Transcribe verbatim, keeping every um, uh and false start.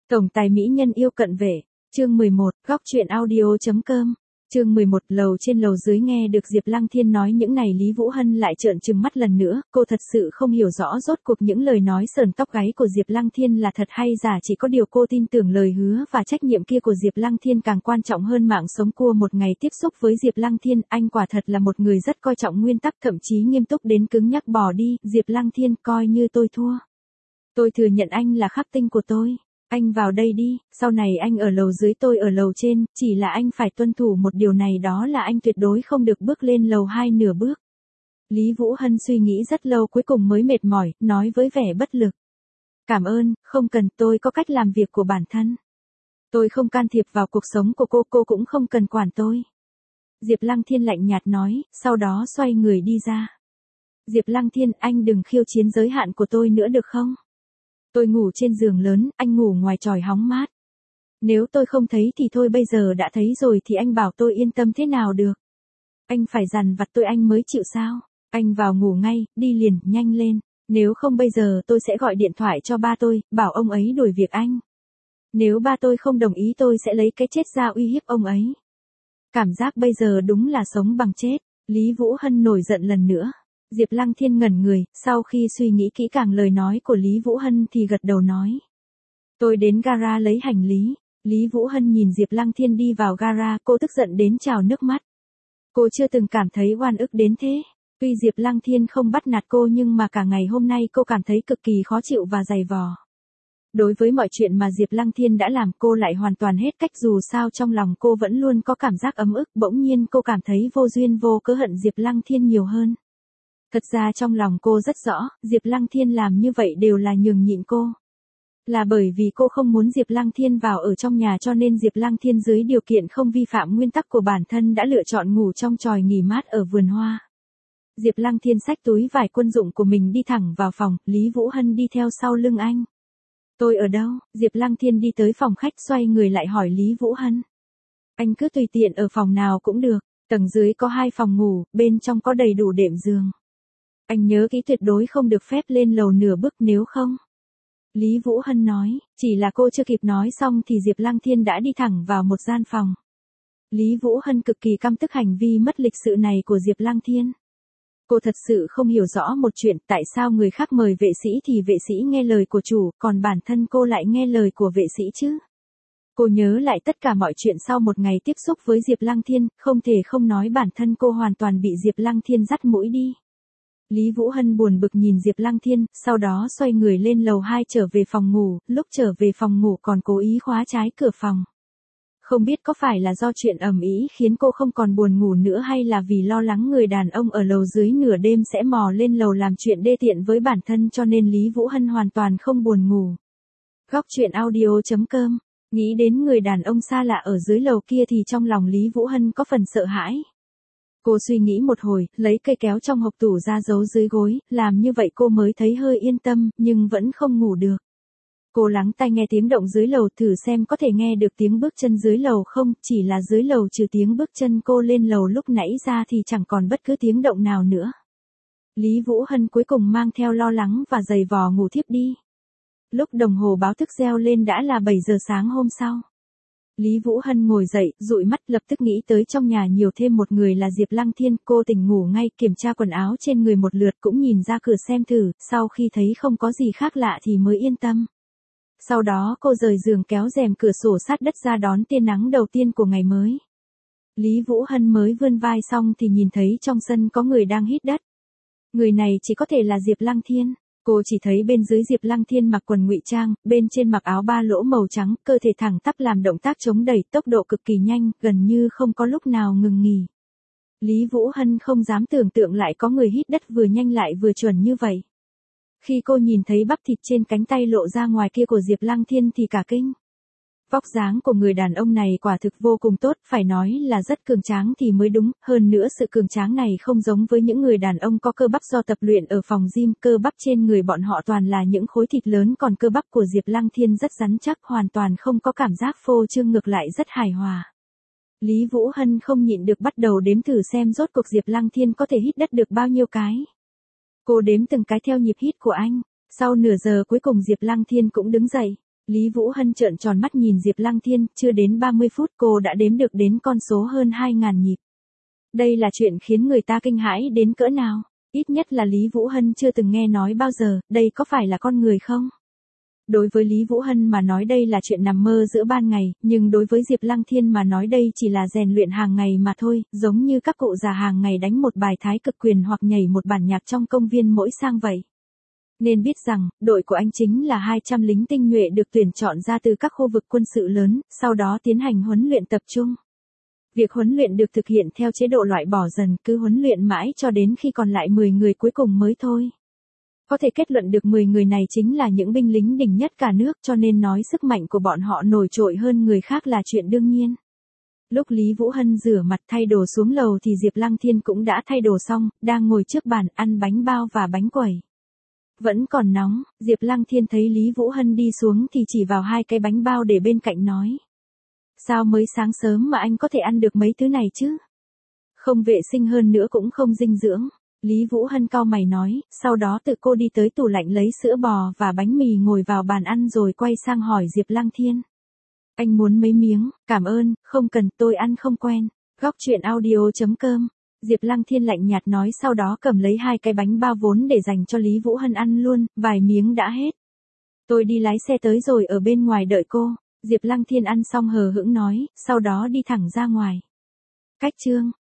Tổng tài mỹ nhân yêu cận vệ, chương mười một, góc truyện audio.com. Chương mười một, lầu trên lầu dưới. Nghe được Diệp Lăng Thiên nói những này, Lý Vũ Hân lại trợn trừng mắt lần nữa, cô thật sự không hiểu rõ rốt cuộc những lời nói sờn tóc gáy của Diệp Lăng Thiên là thật hay giả, chỉ có điều cô tin tưởng lời hứa và trách nhiệm kia của Diệp Lăng Thiên càng quan trọng hơn mạng sống của một ngày tiếp xúc với Diệp Lăng Thiên. Anh quả thật là một người rất coi trọng nguyên tắc, thậm chí nghiêm túc đến cứng nhắc. Bỏ đi, Diệp Lăng Thiên, coi như tôi thua. Tôi thừa nhận anh là khắc tinh của tôi. Anh vào đây đi, sau này anh ở lầu dưới, tôi ở lầu trên, chỉ là anh phải tuân thủ một điều này, đó là anh tuyệt đối không được bước lên lầu hai nửa bước. Lý Vũ Hân suy nghĩ rất lâu cuối cùng mới mệt mỏi, nói với vẻ bất lực. Cảm ơn, không cần, tôi có cách làm việc của bản thân. Tôi không can thiệp vào cuộc sống của cô, cô cũng không cần quản tôi. Diệp Lăng Thiên lạnh nhạt nói, sau đó xoay người đi ra. Diệp Lăng Thiên, anh đừng khiêu chiến giới hạn của tôi nữa được không? Tôi ngủ trên giường lớn, anh ngủ ngoài chòi hóng mát. Nếu tôi không thấy thì thôi, bây giờ đã thấy rồi thì anh bảo tôi yên tâm thế nào được? Anh phải dằn vặt tôi anh mới chịu sao? Anh vào ngủ ngay, đi liền, nhanh lên. Nếu không bây giờ tôi sẽ gọi điện thoại cho ba tôi, bảo ông ấy đuổi việc anh. Nếu ba tôi không đồng ý tôi sẽ lấy cái chết ra uy hiếp ông ấy. Cảm giác bây giờ đúng là sống bằng chết. Lý Vũ Hân nổi giận lần nữa. Diệp Lăng Thiên ngẩn người, sau khi suy nghĩ kỹ càng lời nói của Lý Vũ Hân thì gật đầu nói. Tôi đến gara lấy hành lý. Lý Vũ Hân nhìn Diệp Lăng Thiên đi vào gara, cô tức giận đến trào nước mắt. Cô chưa từng cảm thấy oan ức đến thế. Tuy Diệp Lăng Thiên không bắt nạt cô nhưng mà cả ngày hôm nay cô cảm thấy cực kỳ khó chịu và dày vò. Đối với mọi chuyện mà Diệp Lăng Thiên đã làm cô lại hoàn toàn hết cách, dù sao trong lòng cô vẫn luôn có cảm giác ấm ức, bỗng nhiên cô cảm thấy vô duyên vô cớ hận Diệp Lăng Thiên nhiều hơn. Thật ra trong lòng cô rất rõ, Diệp Lăng Thiên làm như vậy đều là nhường nhịn cô. Là bởi vì cô không muốn Diệp Lăng Thiên vào ở trong nhà, cho nên Diệp Lăng Thiên dưới điều kiện không vi phạm nguyên tắc của bản thân đã lựa chọn ngủ trong chòi nghỉ mát ở vườn hoa. Diệp Lăng Thiên xách túi vải quân dụng của mình đi thẳng vào phòng, Lý Vũ Hân đi theo sau lưng anh. Tôi ở đâu? Diệp Lăng Thiên đi tới phòng khách, xoay người lại hỏi Lý Vũ Hân. Anh cứ tùy tiện ở phòng nào cũng được, tầng dưới có hai phòng ngủ, bên trong có đầy đủ đệm giường. Anh nhớ kỹ tuyệt đối không được phép lên lầu nửa bước, nếu không. Lý Vũ Hân nói, chỉ là cô chưa kịp nói xong thì Diệp Lăng Thiên đã đi thẳng vào một gian phòng. Lý Vũ Hân cực kỳ căm tức hành vi mất lịch sự này của Diệp Lăng Thiên. Cô thật sự không hiểu rõ một chuyện, tại sao người khác mời vệ sĩ thì vệ sĩ nghe lời của chủ, còn bản thân cô lại nghe lời của vệ sĩ chứ? Cô nhớ lại tất cả mọi chuyện sau một ngày tiếp xúc với Diệp Lăng Thiên, không thể không nói bản thân cô hoàn toàn bị Diệp Lăng Thiên dắt mũi đi. Lý Vũ Hân buồn bực nhìn Diệp Lăng Thiên, sau đó xoay người lên lầu hai trở về phòng ngủ, lúc trở về phòng ngủ còn cố ý khóa trái cửa phòng. Không biết có phải là do chuyện ầm ĩ khiến cô không còn buồn ngủ nữa, hay là vì lo lắng người đàn ông ở lầu dưới nửa đêm sẽ mò lên lầu làm chuyện đê tiện với bản thân, cho nên Lý Vũ Hân hoàn toàn không buồn ngủ. Góc truyện audio.com. Nghĩ đến người đàn ông xa lạ ở dưới lầu kia thì trong lòng Lý Vũ Hân có phần sợ hãi. Cô suy nghĩ một hồi, lấy cây kéo trong hộc tủ ra giấu dưới gối, làm như vậy cô mới thấy hơi yên tâm, nhưng vẫn không ngủ được. Cô lắng tai nghe tiếng động dưới lầu, thử xem có thể nghe được tiếng bước chân dưới lầu không, chỉ là dưới lầu trừ tiếng bước chân cô lên lầu lúc nãy ra thì chẳng còn bất cứ tiếng động nào nữa. Lý Vũ Hân cuối cùng mang theo lo lắng và dày vò ngủ thiếp đi. Lúc đồng hồ báo thức reo lên đã là bảy giờ sáng hôm sau. Lý Vũ Hân ngồi dậy, dụi mắt, lập tức nghĩ tới trong nhà nhiều thêm một người là Diệp Lăng Thiên. Cô tỉnh ngủ ngay, kiểm tra quần áo trên người một lượt, cũng nhìn ra cửa xem thử, sau khi thấy không có gì khác lạ thì mới yên tâm. Sau đó cô rời giường kéo rèm cửa sổ sát đất ra đón tia nắng đầu tiên của ngày mới. Lý Vũ Hân mới vươn vai xong thì nhìn thấy trong sân có người đang hít đất. Người này chỉ có thể là Diệp Lăng Thiên. Cô chỉ thấy bên dưới Diệp Lăng Thiên mặc quần ngụy trang, bên trên mặc áo ba lỗ màu trắng, cơ thể thẳng tắp làm động tác chống đẩy, tốc độ cực kỳ nhanh, gần như không có lúc nào ngừng nghỉ. Lý Vũ Hân không dám tưởng tượng lại có người hít đất vừa nhanh lại vừa chuẩn như vậy. Khi cô nhìn thấy bắp thịt trên cánh tay lộ ra ngoài kia của Diệp Lăng Thiên thì cả kinh. Vóc dáng của người đàn ông này quả thực vô cùng tốt, phải nói là rất cường tráng thì mới đúng, hơn nữa sự cường tráng này không giống với những người đàn ông có cơ bắp do tập luyện ở phòng gym, cơ bắp trên người bọn họ toàn là những khối thịt lớn, còn cơ bắp của Diệp Lăng Thiên rất rắn chắc, hoàn toàn không có cảm giác phô trương, ngược lại rất hài hòa. Lý Vũ Hân không nhịn được bắt đầu đếm thử xem rốt cuộc Diệp Lăng Thiên có thể hít đất được bao nhiêu cái. Cô đếm từng cái theo nhịp hít của anh, sau nửa giờ cuối cùng Diệp Lăng Thiên cũng đứng dậy. Lý Vũ Hân trợn tròn mắt nhìn Diệp Lăng Thiên, chưa đến ba mươi phút cô đã đếm được đến con số hơn hai nghìn nhịp. Đây là chuyện khiến người ta kinh hãi đến cỡ nào, ít nhất là Lý Vũ Hân chưa từng nghe nói bao giờ, đây có phải là con người không? Đối với Lý Vũ Hân mà nói đây là chuyện nằm mơ giữa ban ngày, nhưng đối với Diệp Lăng Thiên mà nói đây chỉ là rèn luyện hàng ngày mà thôi, giống như các cụ già hàng ngày đánh một bài thái cực quyền hoặc nhảy một bản nhạc trong công viên mỗi sang vậy. Nên biết rằng, đội của anh chính là hai trăm lính tinh nhuệ được tuyển chọn ra từ các khu vực quân sự lớn, sau đó tiến hành huấn luyện tập trung. Việc huấn luyện được thực hiện theo chế độ loại bỏ dần, cứ huấn luyện mãi cho đến khi còn lại mười người cuối cùng mới thôi. Có thể kết luận được mười người này chính là những binh lính đỉnh nhất cả nước, cho nên nói sức mạnh của bọn họ nổi trội hơn người khác là chuyện đương nhiên. Lúc Lý Vũ Hân rửa mặt thay đồ xuống lầu thì Diệp Lăng Thiên cũng đã thay đồ xong, đang ngồi trước bàn ăn bánh bao và bánh quẩy. Vẫn còn nóng, Diệp Lăng Thiên thấy Lý Vũ Hân đi xuống thì chỉ vào hai cái bánh bao để bên cạnh nói. Sao mới sáng sớm mà anh có thể ăn được mấy thứ này chứ? Không vệ sinh hơn nữa cũng không dinh dưỡng. Lý Vũ Hân cau mày nói, sau đó tự cô đi tới tủ lạnh lấy sữa bò và bánh mì ngồi vào bàn ăn rồi quay sang hỏi Diệp Lăng Thiên. Anh muốn mấy miếng, cảm ơn, không cần, tôi ăn không quen. Góc truyện audio chấm com. Diệp Lăng Thiên lạnh nhạt nói sau đó cầm lấy hai cái bánh bao vốn để dành cho Lý Vũ Hân ăn luôn, vài miếng đã hết. Tôi đi lái xe tới rồi ở bên ngoài đợi cô. Diệp Lăng Thiên ăn xong hờ hững nói, sau đó đi thẳng ra ngoài. Cách chương